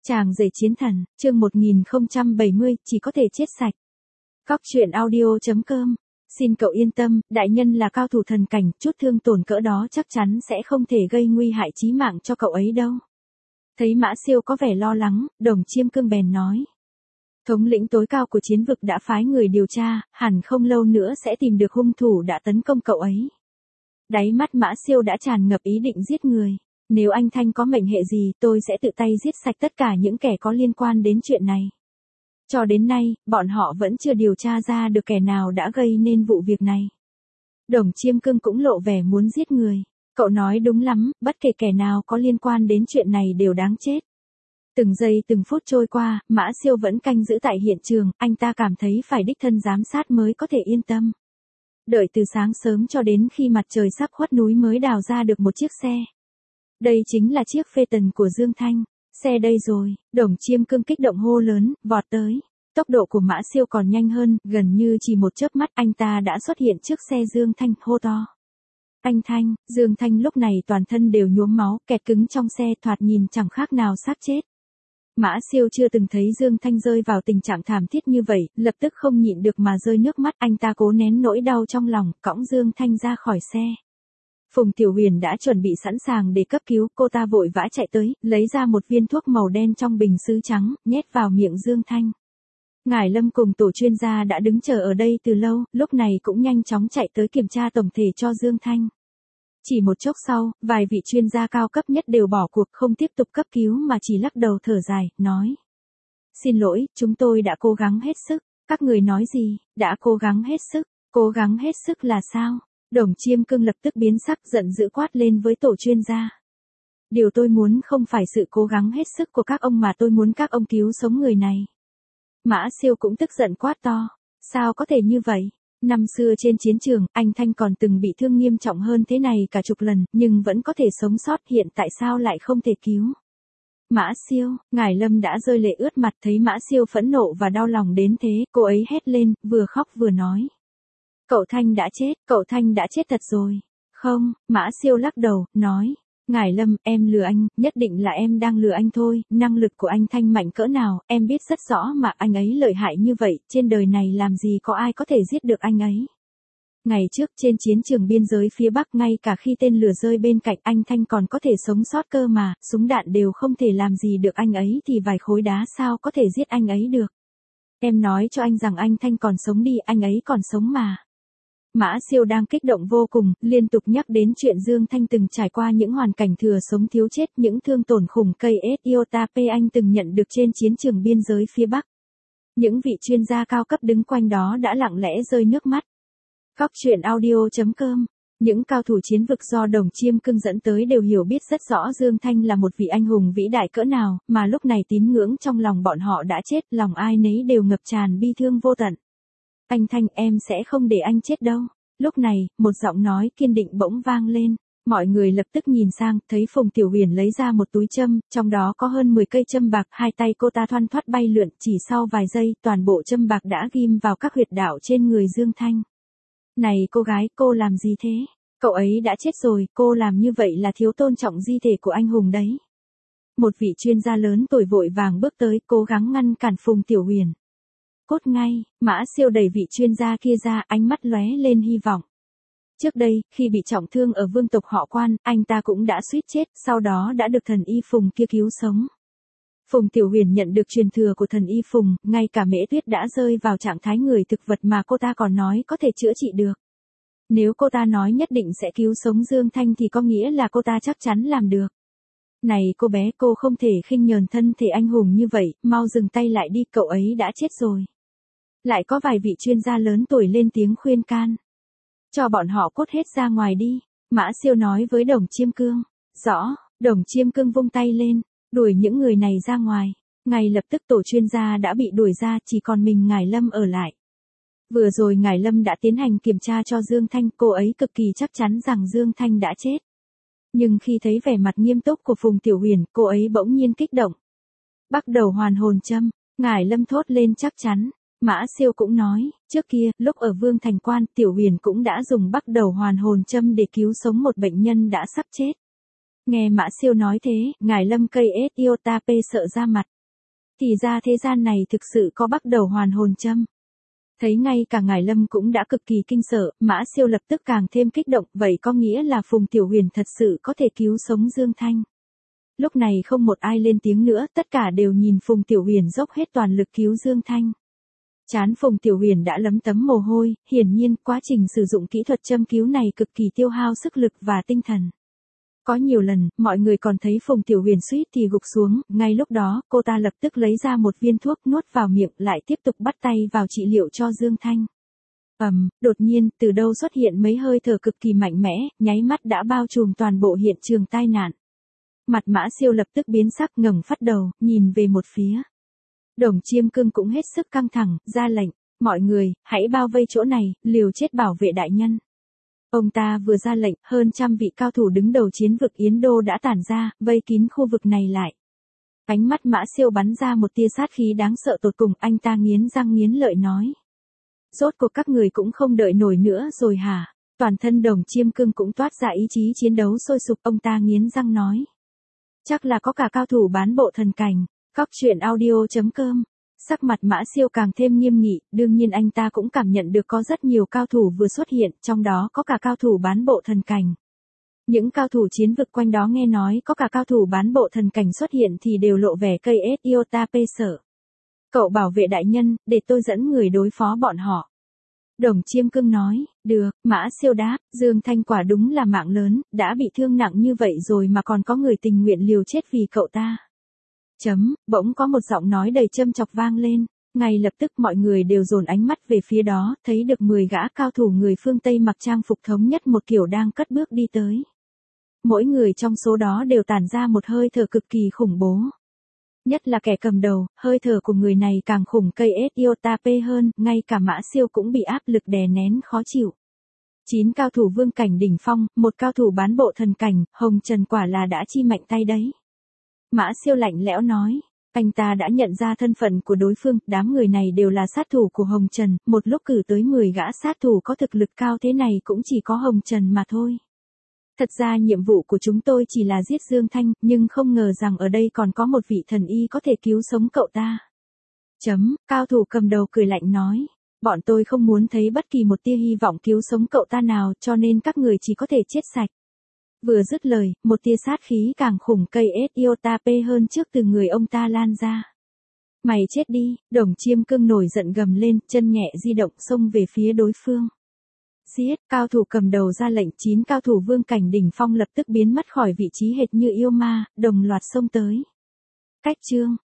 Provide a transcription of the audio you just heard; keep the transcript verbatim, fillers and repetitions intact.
Chàng rể chiến thần, chương một nghìn không trăm bảy mươi, chỉ có thể chết sạch. Cóc truyện audio chấm com. Xin cậu yên tâm, đại nhân là cao thủ thần cảnh, chút thương tổn cỡ đó chắc chắn sẽ không thể gây nguy hại chí mạng cho cậu ấy đâu. Thấy Mã Siêu có vẻ lo lắng, Đồng Chiêm Cương bèn nói. Thống lĩnh tối cao của chiến vực đã phái người điều tra, hẳn không lâu nữa sẽ tìm được hung thủ đã tấn công cậu ấy. Đáy mắt Mã Siêu đã tràn ngập ý định giết người. Nếu anh Thanh có mệnh hệ gì, tôi sẽ tự tay giết sạch tất cả những kẻ có liên quan đến chuyện này. Cho đến nay, bọn họ vẫn chưa điều tra ra được kẻ nào đã gây nên vụ việc này. Đồng Chiêm Cương cũng lộ vẻ muốn giết người. Cậu nói đúng lắm, bất kể kẻ nào có liên quan đến chuyện này đều đáng chết. Từng giây từng phút trôi qua, Mã Siêu vẫn canh giữ tại hiện trường, anh ta cảm thấy phải đích thân giám sát mới có thể yên tâm. Đợi từ sáng sớm cho đến khi mặt trời sắp khuất núi mới đào ra được một chiếc xe. Đây chính là chiếc Phaeton của Dương Thanh. Xe đây rồi, Đồng Chiêm Cương kích động hô lớn, vọt tới. Tốc độ của Mã Siêu còn nhanh hơn, gần như chỉ một chớp mắt anh ta đã xuất hiện trước xe Dương Thanh, hô to. Anh Thanh, Dương Thanh lúc này toàn thân đều nhuốm máu, kẹt cứng trong xe, thoạt nhìn chẳng khác nào xác chết. Mã Siêu chưa từng thấy Dương Thanh rơi vào tình trạng thảm thiết như vậy, lập tức không nhịn được mà rơi nước mắt, anh ta cố nén nỗi đau trong lòng, cõng Dương Thanh ra khỏi xe. Phùng Tiểu Huyền đã chuẩn bị sẵn sàng để cấp cứu, cô ta vội vã chạy tới, lấy ra một viên thuốc màu đen trong bình sứ trắng, nhét vào miệng Dương Thanh. Ngải Lâm cùng tổ chuyên gia đã đứng chờ ở đây từ lâu, lúc này cũng nhanh chóng chạy tới kiểm tra tổng thể cho Dương Thanh. Chỉ một chốc sau, vài vị chuyên gia cao cấp nhất đều bỏ cuộc không tiếp tục cấp cứu mà chỉ lắc đầu thở dài, nói. Xin lỗi, chúng tôi đã cố gắng hết sức. Các người nói gì, đã cố gắng hết sức, cố gắng hết sức là sao? Đồng Chiêm Cương lập tức biến sắc, giận dữ quát lên với tổ chuyên gia. Điều tôi muốn không phải sự cố gắng hết sức của các ông mà tôi muốn các ông cứu sống người này. Mã Siêu cũng tức giận quát to. Sao có thể như vậy? Năm xưa trên chiến trường, anh Thanh còn từng bị thương nghiêm trọng hơn thế này cả chục lần, nhưng vẫn có thể sống sót, hiện tại sao lại không thể cứu? Mã Siêu, Ngải Lâm đã rơi lệ ướt mặt, thấy Mã Siêu phẫn nộ và đau lòng đến thế, cô ấy hét lên, vừa khóc vừa nói. Cậu Thanh đã chết, cậu Thanh đã chết thật rồi. Không, Mã Siêu lắc đầu, nói. Ngải Lâm, em lừa anh, nhất định là em đang lừa anh thôi, năng lực của anh Thanh mạnh cỡ nào, em biết rất rõ mà anh ấy lợi hại như vậy, trên đời này làm gì có ai có thể giết được anh ấy. Ngày trước trên chiến trường biên giới phía Bắc, ngay cả khi tên lửa rơi bên cạnh anh Thanh còn có thể sống sót cơ mà, súng đạn đều không thể làm gì được anh ấy thì vài khối đá sao có thể giết anh ấy được. Em nói cho anh rằng anh Thanh còn sống đi, anh ấy còn sống mà. Mã Siêu đang kích động vô cùng, liên tục nhắc đến chuyện Dương Thanh từng trải qua những hoàn cảnh thừa sống thiếu chết, những thương tổn khủng cây ét iota pê anh từng nhận được trên chiến trường biên giới phía Bắc. Những vị chuyên gia cao cấp đứng quanh đó đã lặng lẽ rơi nước mắt. Cóc truyện audio chấm com. Những cao thủ chiến vực do Đồng Chiêm Cương dẫn tới đều hiểu biết rất rõ Dương Thanh là một vị anh hùng vĩ đại cỡ nào, mà lúc này tín ngưỡng trong lòng bọn họ đã chết, lòng ai nấy đều ngập tràn bi thương vô tận. Anh Thanh, em sẽ không để anh chết đâu. Lúc này, một giọng nói kiên định bỗng vang lên. Mọi người lập tức nhìn sang, thấy Phùng Tiểu Huyền lấy ra một túi châm, trong đó có hơn mười cây châm bạc, hai tay cô ta thoăn thoắt bay lượn, chỉ sau vài giây, toàn bộ châm bạc đã ghim vào các huyệt đạo trên người Dương Thanh. Này cô gái, cô làm gì thế? Cậu ấy đã chết rồi, cô làm như vậy là thiếu tôn trọng di thể của anh hùng đấy. Một vị chuyên gia lớn tuổi vội vàng bước tới, cố gắng ngăn cản Phùng Tiểu Huyền. Cốt ngay, Mã Siêu đẩy vị chuyên gia kia ra, ánh mắt lóe lên hy vọng. Trước đây, khi bị trọng thương ở vương tộc họ Quan, anh ta cũng đã suýt chết, sau đó đã được thần y Phùng kia cứu sống. Phùng Tiểu Huyền nhận được truyền thừa của thần y Phùng, ngay cả Mễ Tuyết đã rơi vào trạng thái người thực vật mà cô ta còn nói có thể chữa trị được. Nếu cô ta nói nhất định sẽ cứu sống Dương Thanh thì có nghĩa là cô ta chắc chắn làm được. Này cô bé, cô không thể khinh nhờn thân thể anh hùng như vậy, mau dừng tay lại đi, cậu ấy đã chết rồi. Lại có vài vị chuyên gia lớn tuổi lên tiếng khuyên can. Cho bọn họ cốt hết ra ngoài đi, Mã Siêu nói với Đồng Chiêm Cương. Rõ, Đồng Chiêm Cương vung tay lên, đuổi những người này ra ngoài. Ngay lập tức tổ chuyên gia đã bị đuổi ra, chỉ còn mình Ngải Lâm ở lại. Vừa rồi Ngải Lâm đã tiến hành kiểm tra cho Dương Thanh, cô ấy cực kỳ chắc chắn rằng Dương Thanh đã chết. Nhưng khi thấy vẻ mặt nghiêm túc của Phùng Tiểu Huyền, cô ấy bỗng nhiên kích động. Bắt đầu hoàn hồn châm, Ngải Lâm thốt lên chắc chắn. Mã Siêu cũng nói, trước kia, lúc ở Vương Thành Quan, Tiểu Huyền cũng đã dùng bắt đầu hoàn hồn châm để cứu sống một bệnh nhân đã sắp chết. Nghe Mã Siêu nói thế, Ngải Lâm cây ét iota pê sợ ra mặt. Thì ra thế gian này thực sự có bắt đầu hoàn hồn châm. Thấy ngay cả Ngải Lâm cũng đã cực kỳ kinh sợ, Mã Siêu lập tức càng thêm kích động, vậy có nghĩa là Phùng Tiểu Huyền thật sự có thể cứu sống Dương Thanh. Lúc này không một ai lên tiếng nữa, tất cả đều nhìn Phùng Tiểu Huyền dốc hết toàn lực cứu Dương Thanh. Trán Phùng Tiểu Huyền đã lấm tấm mồ hôi, hiển nhiên quá trình sử dụng kỹ thuật châm cứu này cực kỳ tiêu hao sức lực và tinh thần. Có nhiều lần, mọi người còn thấy Phùng Tiểu Huyền suýt thì gục xuống, ngay lúc đó, cô ta lập tức lấy ra một viên thuốc nuốt vào miệng lại tiếp tục bắt tay vào trị liệu cho Dương Thanh. Ầm, um, đột nhiên, từ đâu xuất hiện mấy hơi thở cực kỳ mạnh mẽ, nháy mắt đã bao trùm toàn bộ hiện trường tai nạn. Mặt Mã Siêu lập tức biến sắc ngẩng phát đầu, nhìn về một phía. Đồng Chiêm Cương cũng hết sức căng thẳng, ra lệnh, mọi người, hãy bao vây chỗ này, liều chết bảo vệ đại nhân. Ông ta vừa ra lệnh, hơn trăm vị cao thủ đứng đầu chiến vực Yến Đô đã tản ra, vây kín khu vực này lại. Ánh mắt Mã Siêu bắn ra một tia sát khí đáng sợ tột cùng, anh ta nghiến răng nghiến lợi nói. Rốt cuộc các người cũng không đợi nổi nữa rồi hả? Toàn thân Đồng Chiêm Cương cũng toát ra ý chí chiến đấu sôi sục, ông ta nghiến răng nói. Chắc là có cả cao thủ bán bộ thần cảnh. Cóc truyện audio chấm com. Sắc mặt Mã Siêu càng thêm nghiêm nghị, đương nhiên anh ta cũng cảm nhận được có rất nhiều cao thủ vừa xuất hiện, trong đó có cả cao thủ bán bộ thần cảnh. Những cao thủ chiến vực quanh đó nghe nói có cả cao thủ bán bộ thần cảnh xuất hiện thì đều lộ vẻ cây ết iota pê sợ. Cậu bảo vệ đại nhân, để tôi dẫn người đối phó bọn họ. Đồng Chiêm Cương nói, được, Mã Siêu đáp, Dương Thanh quả đúng là mạng lớn, đã bị thương nặng như vậy rồi mà còn có người tình nguyện liều chết vì cậu ta. Chấm, bỗng có một giọng nói đầy châm chọc vang lên, ngay lập tức mọi người đều dồn ánh mắt về phía đó, thấy được mười gã cao thủ người phương Tây mặc trang phục thống nhất một kiểu đang cất bước đi tới. Mỗi người trong số đó đều tản ra một hơi thở cực kỳ khủng bố. Nhất là kẻ cầm đầu, hơi thở của người này càng khủng cây ết iota pê hơn, ngay cả Mã Siêu cũng bị áp lực đè nén khó chịu. Chín cao thủ vương cảnh đỉnh phong, một cao thủ bán bộ thần cảnh, Hồng Trần quả là đã chi mạnh tay đấy. Mã Siêu lạnh lẽo nói, anh ta đã nhận ra thân phận của đối phương, đám người này đều là sát thủ của Hồng Trần, một lúc cử tới mười gã sát thủ có thực lực cao thế này cũng chỉ có Hồng Trần mà thôi. Thật ra nhiệm vụ của chúng tôi chỉ là giết Dương Thanh, nhưng không ngờ rằng ở đây còn có một vị thần y có thể cứu sống cậu ta. Chấm, cao thủ cầm đầu cười lạnh nói, bọn tôi không muốn thấy bất kỳ một tia hy vọng cứu sống cậu ta nào cho nên các người chỉ có thể chết sạch. Vừa dứt lời, một tia sát khí càng khủng cây ết iota pê hơn trước từ người ông ta lan ra. Mày chết đi, Đồng Chiêm Cương nổi giận gầm lên, chân nhẹ di động xông về phía đối phương. Giết, cao thủ cầm đầu ra lệnh, chín cao thủ vương cảnh đỉnh phong lập tức biến mất khỏi vị trí hệt như yêu ma, đồng loạt xông tới. Cách chương